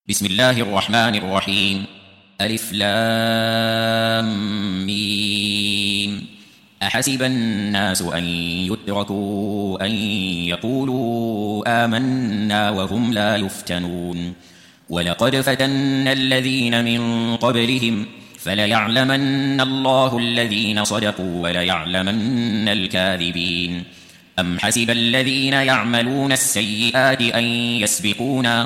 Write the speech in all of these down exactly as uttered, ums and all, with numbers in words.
بسم الله الرحمن الرحيم. ألف لام ميم. أحسب الناس أن يتركوا أن يقولوا آمنا وهم لا يفتنون. ولقد فتنا الذين من قبلهم فليعلمن الله الذين صدقوا وليعلمن الكاذبين. أم حسب الذين يعملون السيئات أن يسبقونا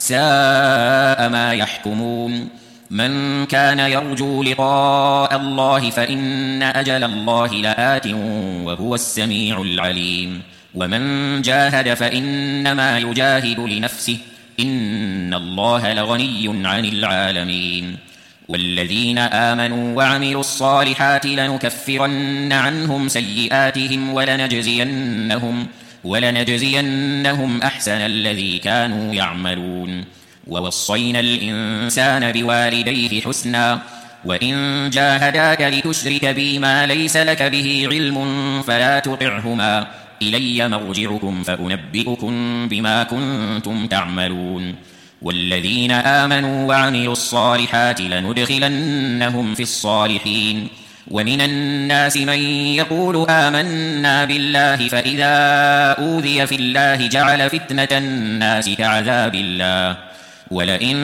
ساء ما يحكمون. من كان يرجو لقاء الله فإن أجل الله لآت وهو السميع العليم. ومن جاهد فإنما يجاهد لنفسه إن الله لغني عن العالمين. والذين آمنوا وعملوا الصالحات لنكفرن عنهم سيئاتهم ولنجزينهم ولنجزينهم أحسن الذي كانوا يعملون. ووصينا الإنسان بوالديه حسنا وإن جاهداك لتشرك بي ما ليس لك به علم فلا تطعهما إلي مرجعكم فأنبئكم بما كنتم تعملون. والذين آمنوا وعملوا الصالحات لندخلنهم في الصالحين. ومن الناس من يقول آمنا بالله فإذا أوذي في الله جعل فتنة الناس كعذاب الله. ولئن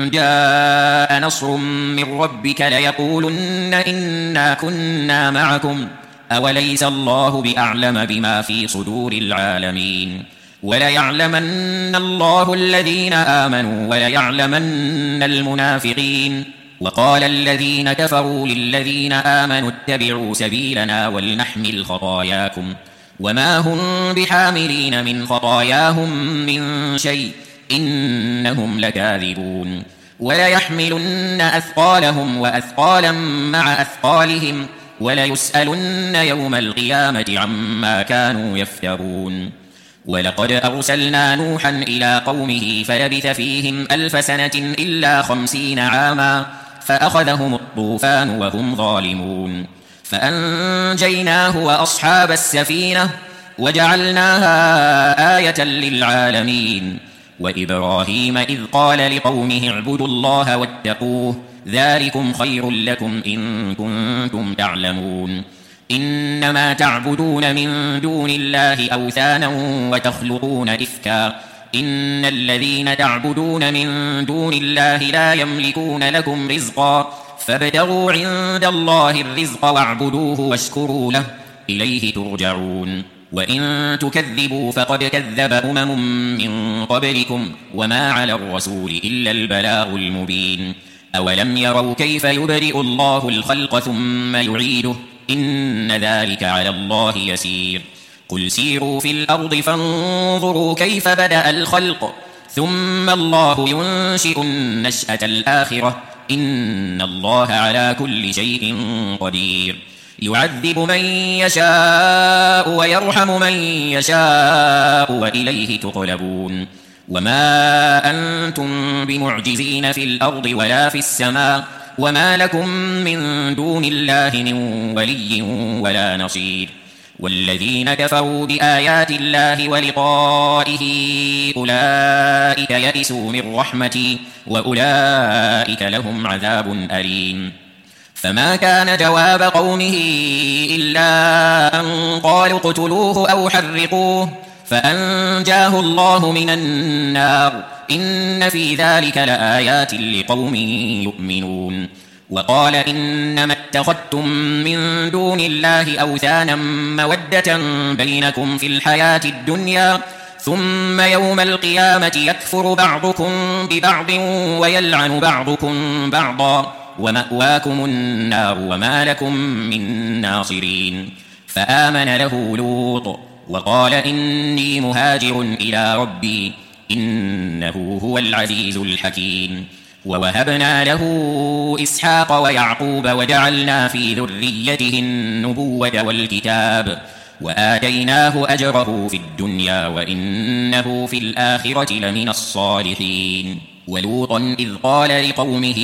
جاء نصر من ربك ليقولن إنا كنا معكم أوليس الله بأعلم بما في صدور العالمين. وليعلمن الله الذين آمنوا وليعلمن المنافقين. وقال الذين كفروا للذين آمنوا اتبعوا سبيلنا ولنحمل خطاياكم وما هم بحاملين من خطاياهم من شيء إنهم لكاذبون. وليحملن أثقالهم وأثقالا مع أثقالهم وليسألن يوم القيامة عما كانوا يفترون. ولقد أرسلنا نوحا إلى قومه فلبث فيهم ألف سنة إلا خمسين عاما فأخذهم الطوفان وهم ظالمون. فأنجيناه وأصحاب السفينة وجعلناها آية للعالمين. وإبراهيم إذ قال لقومه اعبدوا الله واتقوه ذلكم خير لكم إن كنتم تعلمون. إنما تعبدون من دون الله أوثانا وتخلقون إفكا إن الذين تعبدون من دون الله لا يملكون لكم رزقا فابتغوا عند الله الرزق واعبدوه واشكروا له إليه ترجعون. وإن تكذبوا فقد كذب أمم من قبلكم وما على الرسول إلا البلاغ المبين. أولم يروا كيف يبرئ الله الخلق ثم يعيده إن ذلك على الله يسير. قل سيروا في الأرض فانظروا كيف بدأ الخلق ثم الله ينشئ النشأة الآخرة إن الله على كل شيء قدير. يعذب من يشاء ويرحم من يشاء وإليه تقلبون. وما أنتم بمعجزين في الأرض ولا في السماء وما لكم من دون الله من ولي ولا نصير. والذين كفروا بآيات الله ولقائه أولئك يئسوا من رحمتي وأولئك لهم عذاب أليم. فما كان جواب قومه إلا أن قالوا اقتلوه أو حرقوه فأنجاه الله من النار إن في ذلك لآيات لقوم يؤمنون. وقال إنما اتخذتم من دون الله أوثانا مودة بينكم في الحياة الدنيا ثم يوم القيامة يكفر بعضكم ببعض ويلعن بعضكم بعضا ومأواكم النار وما لكم من ناصرين. فآمن له لوط وقال إني مهاجر إلى ربي إنه هو العزيز الحكيم. ووهبنا له إسحاق ويعقوب وجعلنا في ذريته النبوة والكتاب وآتيناه أجره في الدنيا وإنه في الآخرة لمن الصالحين. ولوطا إذ قال لقومه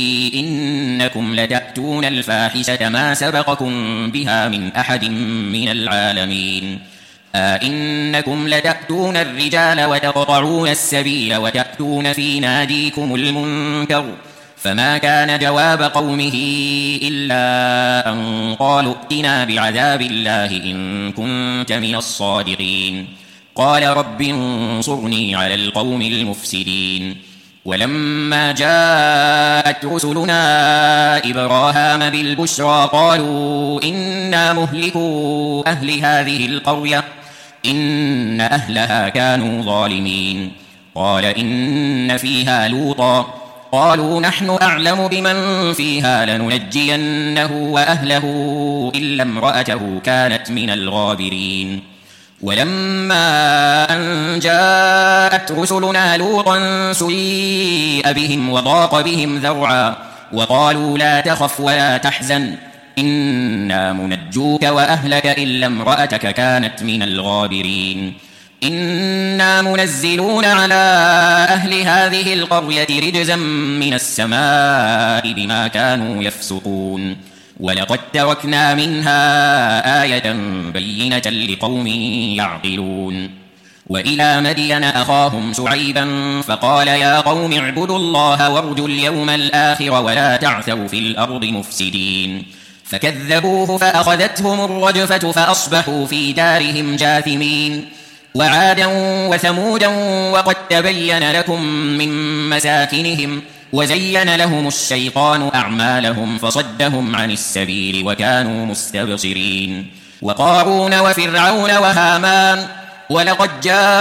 إنكم لتأتون الفاحشة ما سبقكم بها من أحد من العالمين. أئنكم لتأتون الرجال وتقطعون السبيل وتأتون في ناديكم المنكر فما كان جواب قومه إلا أن قالوا ائتنا بعذاب الله إن كنت من الصادقين قال رب انصرني على القوم المفسدين ولما جاءت رسلنا إبراهام بالبشرى قالوا إنا مهلكو أهل هذه القرية إن أهلها كانوا ظالمين قال إن فيها لوطا قالوا نحن أعلم بمن فيها لننجينه وأهله إلا امرأته كانت من الغابرين ولما أن جاءت رسلنا لوطا سيء بهم وضاق بهم ذرعا وقالوا لا تخف ولا تحزن إنا منجوك وأهلك إلا امرأتك كانت من الغابرين إنا منزلون على أهل هذه القرية رجزا من السماء بما كانوا يفسقون ولقد تركنا منها آية بينة لقوم يعقلون وإلى مدين أخاهم شعيبا فقال يا قوم اعبدوا الله وارجوا اليوم الآخر ولا تعثوا في الأرض مفسدين فكذبوه فأخذتهم الرجفة فأصبحوا في دارهم جاثمين وعادا وثمودا وقد تبين لكم من مساكنهم وزين لهم الشيطان أعمالهم فصدهم عن السبيل وكانوا مستبصرين وقارون وفرعون وهامان ولقد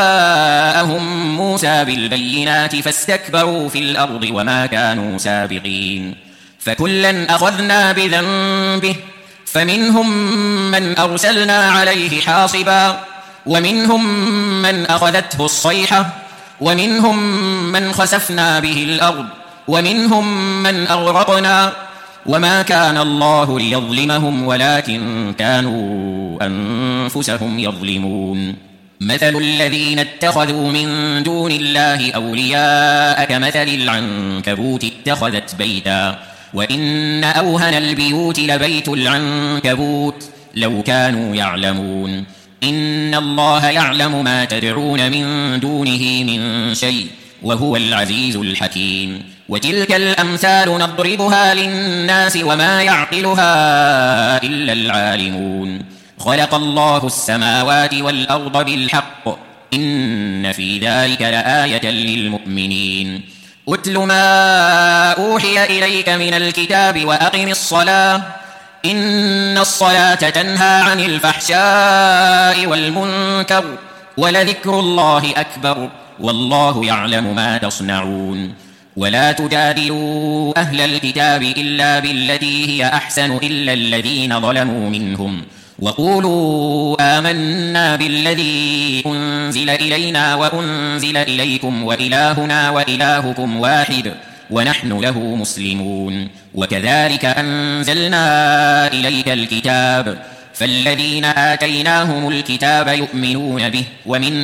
جاءهم موسى بالبينات فاستكبروا في الأرض وما كانوا سابقين فكلا أخذنا بذنبه فمنهم من أرسلنا عليه حاصبا ومنهم من أخذته الصيحة ومنهم من خسفنا به الأرض ومنهم من أغرقنا وما كان الله ليظلمهم ولكن كانوا أنفسهم يظلمون مثل الذين اتخذوا من دون الله أولياء كمثل العنكبوت اتخذت بيتا وإن أوهن البيوت لبيت العنكبوت لو كانوا يعلمون إن الله يعلم ما تدعون من دونه من شيء وهو العزيز الحكيم وتلك الأمثال نضربها للناس وما يعقلها إلا العالمون خلق الله السماوات والأرض بالحق إن في ذلك لآية للمؤمنين أتل ما أوحي إليك من الكتاب وأقم الصلاة إن الصلاة تنهى عن الفحشاء والمنكر ولذكر الله أكبر والله يعلم ما تصنعون ولا تجادلوا أهل الكتاب إلا بالتي هي أحسن إلا الذين ظلموا منهم وقولوا آمنا بالذي أنزل إلينا وأنزل إليكم وإلهنا وإلهكم واحد ونحن له مسلمون وكذلك أنزلنا إليك الكتاب فالذين آتيناهم الكتاب يؤمنون به ومن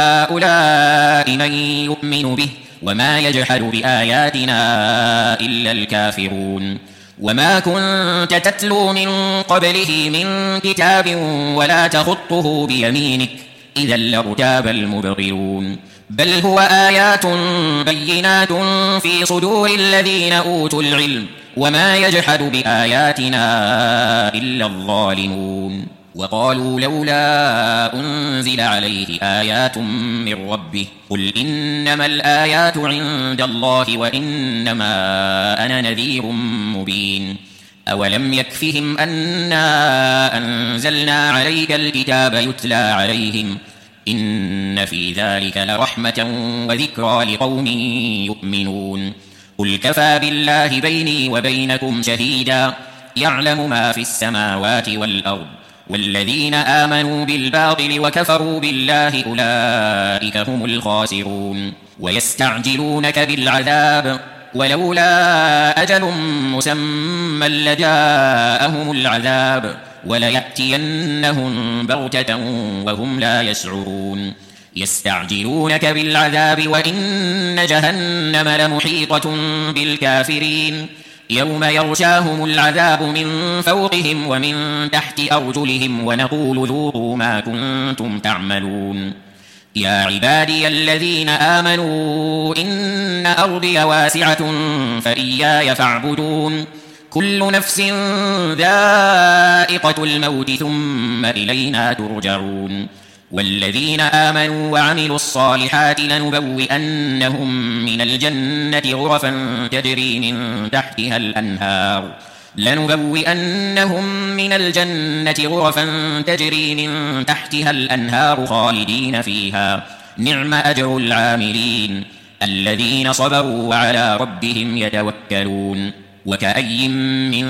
هؤلاء من يؤمن به وما يجحد بآياتنا إلا الكافرون وما كنت تتلو من قبله من كتاب ولا تخطه بيمينك إذا لارتاب المبطلون بل هو آيات بينات في صدور الذين أوتوا العلم وما يجحد بآياتنا إلا الظالمون وقالوا لولا أنزل عليه آيات من ربه قل إنما الآيات عند الله وإنما أنا نذير مبين أولم يكفهم أنا أنزلنا عليك الكتاب يتلى عليهم إن في ذلك لرحمة وذكرى لقوم يؤمنون قل كفى بالله بيني وبينكم شهيدا يعلم ما في السماوات والأرض والذين آمنوا بالباطل وكفروا بالله أولئك هم الخاسرون ويستعجلونك بالعذاب ولولا أجل مسمى لجاءهم العذاب وليأتينهم بغتة وهم لا يشعرون يستعجلونك بالعذاب وإن جهنم لمحيطة بالكافرين يوم يغشاهم العذاب من فوقهم ومن تحت أرجلهم ونقول ذوقوا ما كنتم تعملون يا عبادي الذين آمنوا إن أرضي واسعة فإياي فاعبدون كل نفس ذائقة الموت ثم إلينا ترجعون والذين آمنوا وعملوا الصالحات لنبوئنهم من الجنة غرفا تجري من تحتها الأنهار لنبوئنهم من الجنة غرفا تجري من تحتها الأنهار خالدين فيها نعم أجر العاملين الذين صبروا وعلى ربهم يتوكلون وكأي من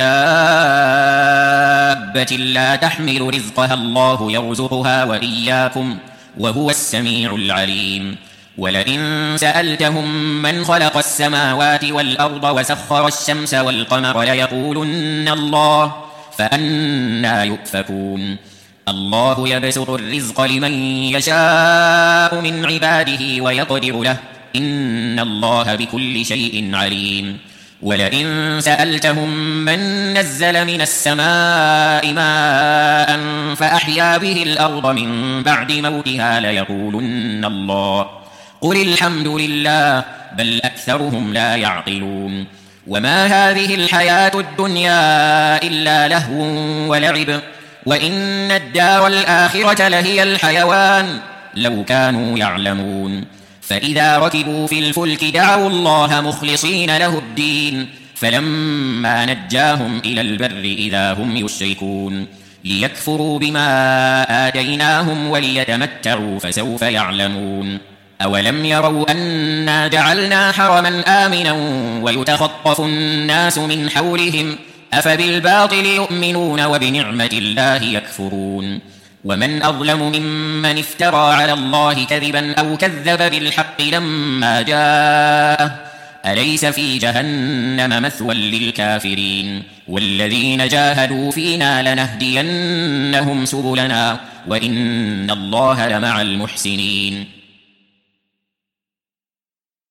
دابة لا تحمل رزقها الله يرزقها وإياكم وهو السميع العليم ولئن سألتهم من خلق السماوات والأرض وسخر الشمس والقمر ليقولن الله فأنى يؤفكون الله يبسط الرزق لمن يشاء من عباده ويقدر له إن الله بكل شيء عليم ولئن سألتهم من نزل من السماء ماء فأحيا به الأرض من بعد موتها ليقولن الله قل الحمد لله بل أكثرهم لا يعقلون وما هذه الحياة الدنيا إلا لهو ولعب وإن الدار الآخرة لهي الحيوان لو كانوا يعلمون فإذا ركبوا في الفلك دعوا الله مخلصين له الدين فلما نجاهم إلى البر إذا هم يشركون ليكفروا بما آتيناهم وليتمتعوا فسوف يعلمون أولم يروا أنا جعلنا حرما آمنا ويتخطف الناس من حولهم أفبالباطل يؤمنون وبنعمة الله يكفرون ومن أظلم ممن افترى على الله كذبا أو كذب بالحق لما جاءه أليس في جهنم مثوى للكافرين والذين جاهدوا فينا لنهدينهم سبلنا وإن الله لمع المحسنين